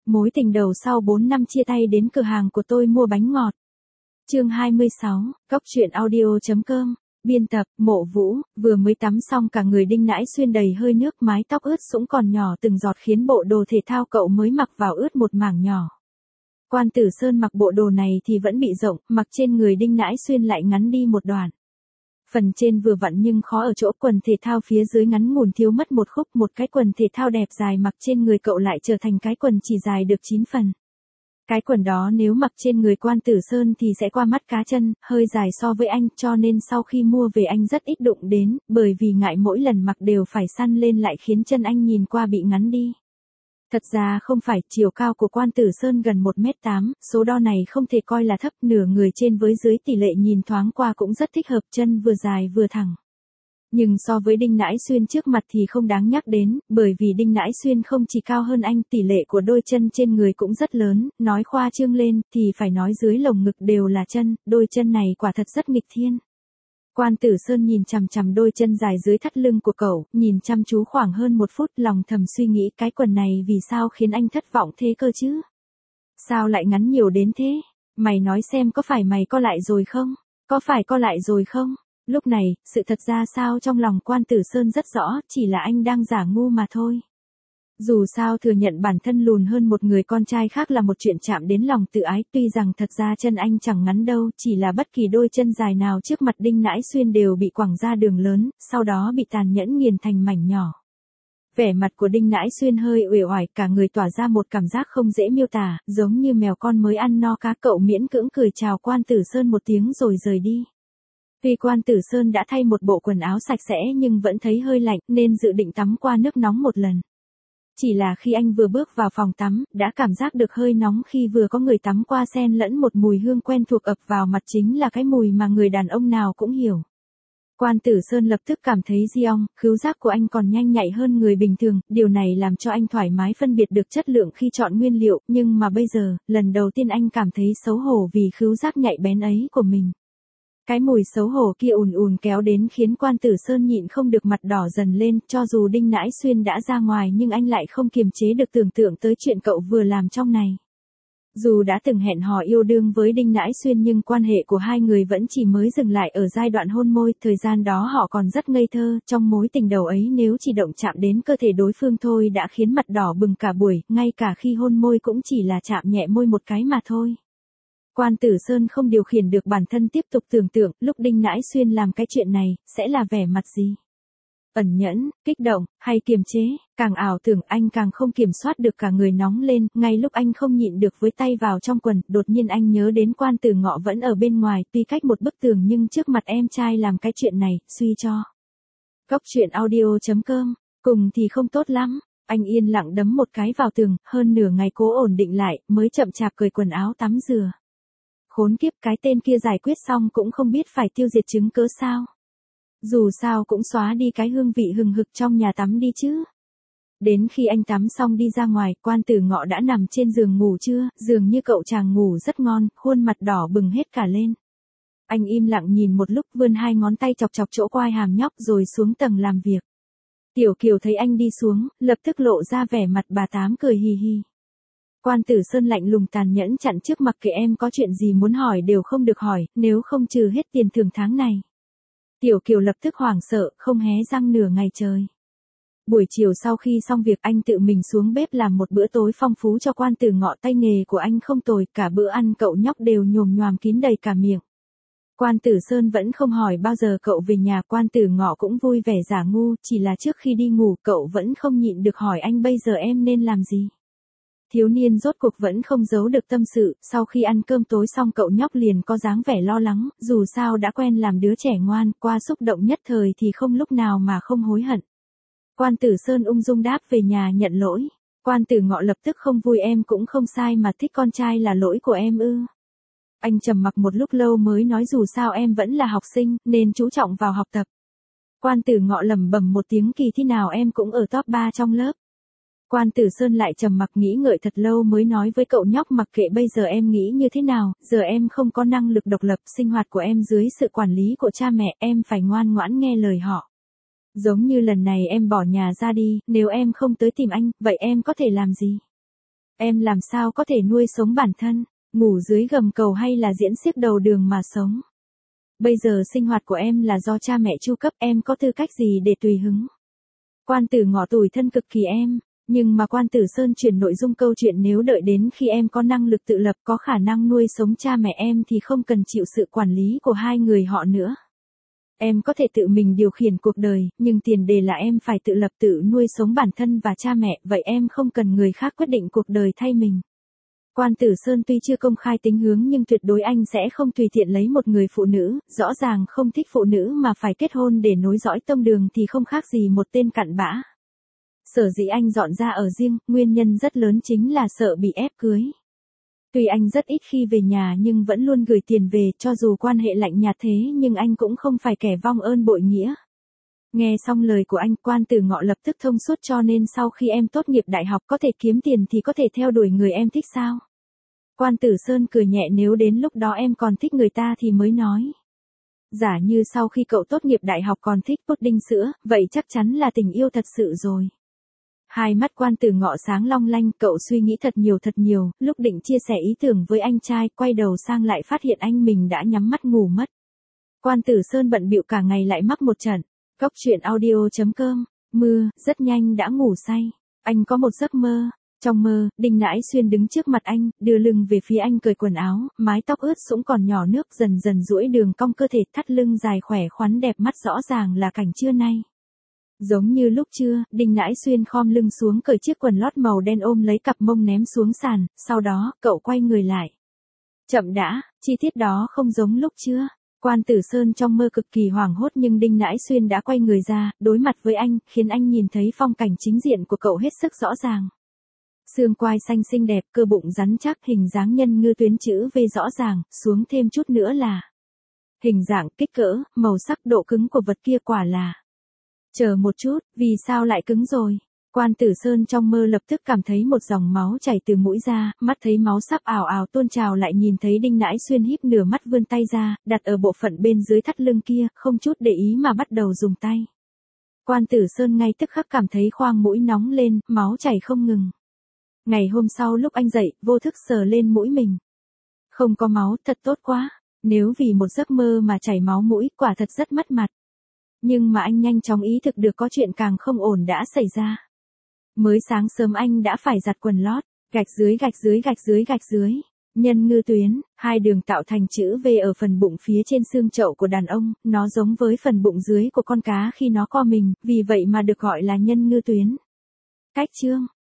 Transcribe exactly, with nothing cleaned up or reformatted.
mối tình đầu sau bốn năm chia tay đến cửa hàng của tôi mua bánh ngọt. Chương hai mươi sáu, Cốc truyện audio.com, biên tập, Mộ Vũ, vừa mới tắm xong cả người Đinh Nãi Xuyên đầy hơi nước, mái tóc ướt sũng còn nhỏ từng giọt khiến bộ đồ thể thao cậu mới mặc vào ướt một mảng nhỏ. Quan Tử Sơn mặc bộ đồ này thì vẫn bị rộng, mặc trên người Đinh Nãi Xuyên lại ngắn đi một đoạn. Phần trên vừa vặn nhưng khó ở chỗ quần thể thao phía dưới ngắn ngủn thiếu mất một khúc, một cái quần thể thao đẹp dài mặc trên người cậu lại trở thành cái quần chỉ dài được chín phần. Cái quần đó nếu mặc trên người Quan Tử Sơn thì sẽ qua mắt cá chân, hơi dài so với anh, cho nên sau khi mua về anh rất ít đụng đến, bởi vì ngại mỗi lần mặc đều phải săn lên lại khiến chân anh nhìn qua bị ngắn đi. Thật ra không phải, chiều cao của Quan Tử Sơn gần một mét tám, số đo này không thể coi là thấp, nửa người trên với dưới tỷ lệ nhìn thoáng qua cũng rất thích hợp, chân vừa dài vừa thẳng. Nhưng so với Đinh Nãi Xuyên trước mặt thì không đáng nhắc đến, bởi vì Đinh Nãi Xuyên không chỉ cao hơn anh, tỷ lệ của đôi chân trên người cũng rất lớn, nói khoa trương lên thì phải nói dưới lồng ngực đều là chân, đôi chân này quả thật rất nghịch thiên. Quan Tử Sơn nhìn chằm chằm đôi chân dài dưới thắt lưng của cậu, nhìn chăm chú khoảng hơn một phút, lòng thầm suy nghĩ cái quần này vì sao khiến anh thất vọng thế cơ chứ? Sao lại ngắn nhiều đến thế? Mày nói xem có phải mày co lại rồi không? Có phải co lại rồi không? Lúc này, sự thật ra sao trong lòng Quan Tử Sơn rất rõ, chỉ là anh đang giả ngu mà thôi. Dù sao thừa nhận bản thân lùn hơn một người con trai khác là một chuyện chạm đến lòng tự ái, tuy rằng thật ra chân anh chẳng ngắn đâu, chỉ là bất kỳ đôi chân dài nào trước mặt Đinh Nãi Xuyên đều bị quẳng ra đường lớn, sau đó bị tàn nhẫn nghiền thành mảnh nhỏ. Vẻ mặt của Đinh Nãi Xuyên hơi uể oải, cả người tỏa ra một cảm giác không dễ miêu tả, giống như mèo con mới ăn no cá, cậu miễn cưỡng cười chào Quan Tử Sơn một tiếng rồi rời đi. Tuy Quan Tử Sơn đã thay một bộ quần áo sạch sẽ nhưng vẫn thấy hơi lạnh nên dự định tắm qua nước nóng một lần. Chỉ là khi anh vừa bước vào phòng tắm, đã cảm giác được hơi nóng khi vừa có người tắm qua, xen lẫn một mùi hương quen thuộc ập vào mặt, chính là cái mùi mà người đàn ông nào cũng hiểu. Quan Tử Sơn lập tức cảm thấy giong, khứu giác của anh còn nhanh nhạy hơn người bình thường, điều này làm cho anh thoải mái phân biệt được chất lượng khi chọn nguyên liệu, nhưng mà bây giờ, lần đầu tiên anh cảm thấy xấu hổ vì khứu giác nhạy bén ấy của mình. Cái mùi xấu hổ kia ùn ùn kéo đến khiến Quan Tử Sơn nhịn không được mặt đỏ dần lên, cho dù Đinh Nãi Xuyên đã ra ngoài nhưng anh lại không kiềm chế được tưởng tượng tới chuyện cậu vừa làm trong này. Dù đã từng hẹn hò yêu đương với Đinh Nãi Xuyên nhưng quan hệ của hai người vẫn chỉ mới dừng lại ở giai đoạn hôn môi, thời gian đó họ còn rất ngây thơ, trong mối tình đầu ấy nếu chỉ động chạm đến cơ thể đối phương thôi đã khiến mặt đỏ bừng cả buổi, ngay cả khi hôn môi cũng chỉ là chạm nhẹ môi một cái mà thôi. Quan Tử Sơn không điều khiển được bản thân tiếp tục tưởng tượng, lúc Đinh Nãi Xuyên làm cái chuyện này, sẽ là vẻ mặt gì? Ẩn nhẫn, kích động, hay kiềm chế, càng ảo tưởng anh càng không kiểm soát được, cả người nóng lên, ngay lúc anh không nhịn được với tay vào trong quần, đột nhiên anh nhớ đến Quan Tử Ngọ vẫn ở bên ngoài, tuy cách một bức tường nhưng trước mặt em trai làm cái chuyện này, suy cho. Cốc truyện audio.com, cùng thì không tốt lắm. Anh yên lặng đấm một cái vào tường, hơn nửa ngày cố ổn định lại, mới chậm chạp cởi quần áo tắm rửa. Khốn kiếp, cái tên kia giải quyết xong cũng không biết phải tiêu diệt chứng cớ sao. Dù sao cũng xóa đi cái hương vị hừng hực trong nhà tắm đi chứ. Đến khi anh tắm xong đi ra ngoài, Quan Tử Ngọ đã nằm trên giường ngủ trưa, dường như cậu chàng ngủ rất ngon, khuôn mặt đỏ bừng hết cả lên. Anh im lặng nhìn một lúc, vươn hai ngón tay chọc chọc chỗ quai hàm nhóc rồi xuống tầng làm việc. Tiểu Kiều thấy anh đi xuống, lập tức lộ ra vẻ mặt bà tám cười hì hì. Quan Tử Sơn lạnh lùng tàn nhẫn chặn trước, mặc kệ em có chuyện gì muốn hỏi đều không được hỏi, nếu không trừ hết tiền thưởng tháng này. Tiểu Kiều lập tức hoảng sợ, không hé răng nửa ngày trời. Buổi chiều sau khi xong việc anh tự mình xuống bếp làm một bữa tối phong phú cho Quan Tử Ngọ, tay nghề của anh không tồi, cả bữa ăn cậu nhóc đều nhồm nhoàm kín đầy cả miệng. Quan Tử Sơn vẫn không hỏi bao giờ cậu về nhà, Quan Tử Ngọ cũng vui vẻ giả ngu, chỉ là trước khi đi ngủ cậu vẫn không nhịn được hỏi anh bây giờ em nên làm gì. Thiếu niên rốt cuộc vẫn không giấu được tâm sự, sau khi ăn cơm tối xong cậu nhóc liền có dáng vẻ lo lắng, dù sao đã quen làm đứa trẻ ngoan, qua xúc động nhất thời thì không lúc nào mà không hối hận. Quan Tử Sơn ung dung đáp về nhà nhận lỗi. Quan Tử Ngọ lập tức không vui, em cũng không sai mà, thích con trai là lỗi của em ư? Anh trầm mặc một lúc lâu mới nói dù sao em vẫn là học sinh, nên chú trọng vào học tập. Quan Tử Ngọ lẩm bẩm một tiếng, kỳ thi nào em cũng ở top ba trong lớp. Quan Tử Sơn lại trầm mặc nghĩ ngợi thật lâu mới nói với cậu nhóc, mặc kệ bây giờ em nghĩ như thế nào, giờ em không có năng lực độc lập, sinh hoạt của em dưới sự quản lý của cha mẹ, em phải ngoan ngoãn nghe lời họ. Giống như lần này em bỏ nhà ra đi, nếu em không tới tìm anh, vậy em có thể làm gì? Em làm sao có thể nuôi sống bản thân, ngủ dưới gầm cầu hay là diễn xiếc đầu đường mà sống. Bây giờ sinh hoạt của em là do cha mẹ chu cấp, em có tư cách gì để tùy hứng. Quan Tử Ngọ tủi thân cực kỳ em, nhưng mà Quan Tử Sơn chuyển nội dung câu chuyện nếu đợi đến khi em có năng lực tự lập, có khả năng nuôi sống cha mẹ em thì không cần chịu sự quản lý của hai người họ nữa. Em có thể tự mình điều khiển cuộc đời, nhưng tiền đề là em phải tự lập tự nuôi sống bản thân và cha mẹ, vậy em không cần người khác quyết định cuộc đời thay mình. Quan Tử Sơn tuy chưa công khai tính hướng nhưng tuyệt đối anh sẽ không tùy tiện lấy một người phụ nữ, rõ ràng không thích phụ nữ mà phải kết hôn để nối dõi tông đường thì không khác gì một tên cặn bã. Sở dĩ anh dọn ra ở riêng, nguyên nhân rất lớn chính là sợ bị ép cưới. Tuy anh rất ít khi về nhà nhưng vẫn luôn gửi tiền về, cho dù quan hệ lạnh nhạt thế nhưng anh cũng không phải kẻ vong ơn bội nghĩa. Nghe xong lời của anh, Quan Tử Ngọ lập tức thông suốt, cho nên sau khi em tốt nghiệp đại học có thể kiếm tiền thì có thể theo đuổi người em thích sao? Quan Tử Sơn cười nhẹ, nếu đến lúc đó em còn thích người ta thì mới nói. Giả như sau khi cậu tốt nghiệp đại học còn thích pudding sữa, vậy chắc chắn là tình yêu thật sự rồi. Hai mắt Quan Tử Ngọ sáng long lanh, cậu suy nghĩ thật nhiều thật nhiều, lúc định chia sẻ ý tưởng với anh trai, quay đầu sang lại phát hiện anh mình đã nhắm mắt ngủ mất. Quan Tử Sơn bận bịu cả ngày lại mắc một trận. Góc truyện audio chấm com, mưa, rất nhanh đã ngủ say. Anh có một giấc mơ. Trong mơ, Đinh Nãi Xuyên đứng trước mặt anh, đưa lưng về phía anh cởi quần áo, mái tóc ướt sũng còn nhỏ nước dần dần duỗi đường cong cơ thể, thắt lưng dài khỏe khoắn đẹp mắt, rõ ràng là cảnh trưa nay. Giống như lúc trưa, Đinh Nãi Xuyên khom lưng xuống cởi chiếc quần lót màu đen ôm lấy cặp mông ném xuống sàn, sau đó, cậu quay người lại. Chậm đã, chi tiết đó không giống lúc trưa. Quan Tử Sơn trong mơ cực kỳ hoảng hốt nhưng Đinh Nãi Xuyên đã quay người ra, đối mặt với anh, khiến anh nhìn thấy phong cảnh chính diện của cậu hết sức rõ ràng. Xương quai xanh xinh đẹp, cơ bụng rắn chắc, hình dáng nhân ngư tuyến chữ V rõ ràng, xuống thêm chút nữa là hình dạng, kích cỡ, màu sắc, độ cứng của vật kia quả là. Chờ một chút, vì sao lại cứng rồi? Quan Tử Sơn trong mơ lập tức cảm thấy một dòng máu chảy từ mũi ra, mắt thấy máu sắp ào ào tuôn trào, lại nhìn thấy Đinh Nãi Xuyên híp nửa mắt vươn tay ra, đặt ở bộ phận bên dưới thắt lưng kia, không chút để ý mà bắt đầu dùng tay. Quan Tử Sơn ngay tức khắc cảm thấy khoang mũi nóng lên, máu chảy không ngừng. Ngày hôm sau lúc anh dậy, vô thức sờ lên mũi mình. Không có máu, thật tốt quá. Nếu vì một giấc mơ mà chảy máu mũi, quả thật rất mất mặt. Nhưng mà anh nhanh chóng ý thực được có chuyện càng không ổn đã xảy ra. Mới sáng sớm anh đã phải giặt quần lót, gạch dưới gạch dưới gạch dưới gạch dưới. Nhân ngư tuyến, hai đường tạo thành chữ V ở phần bụng phía trên xương chậu của đàn ông, nó giống với phần bụng dưới của con cá khi nó co mình, vì vậy mà được gọi là nhân ngư tuyến. Cách chương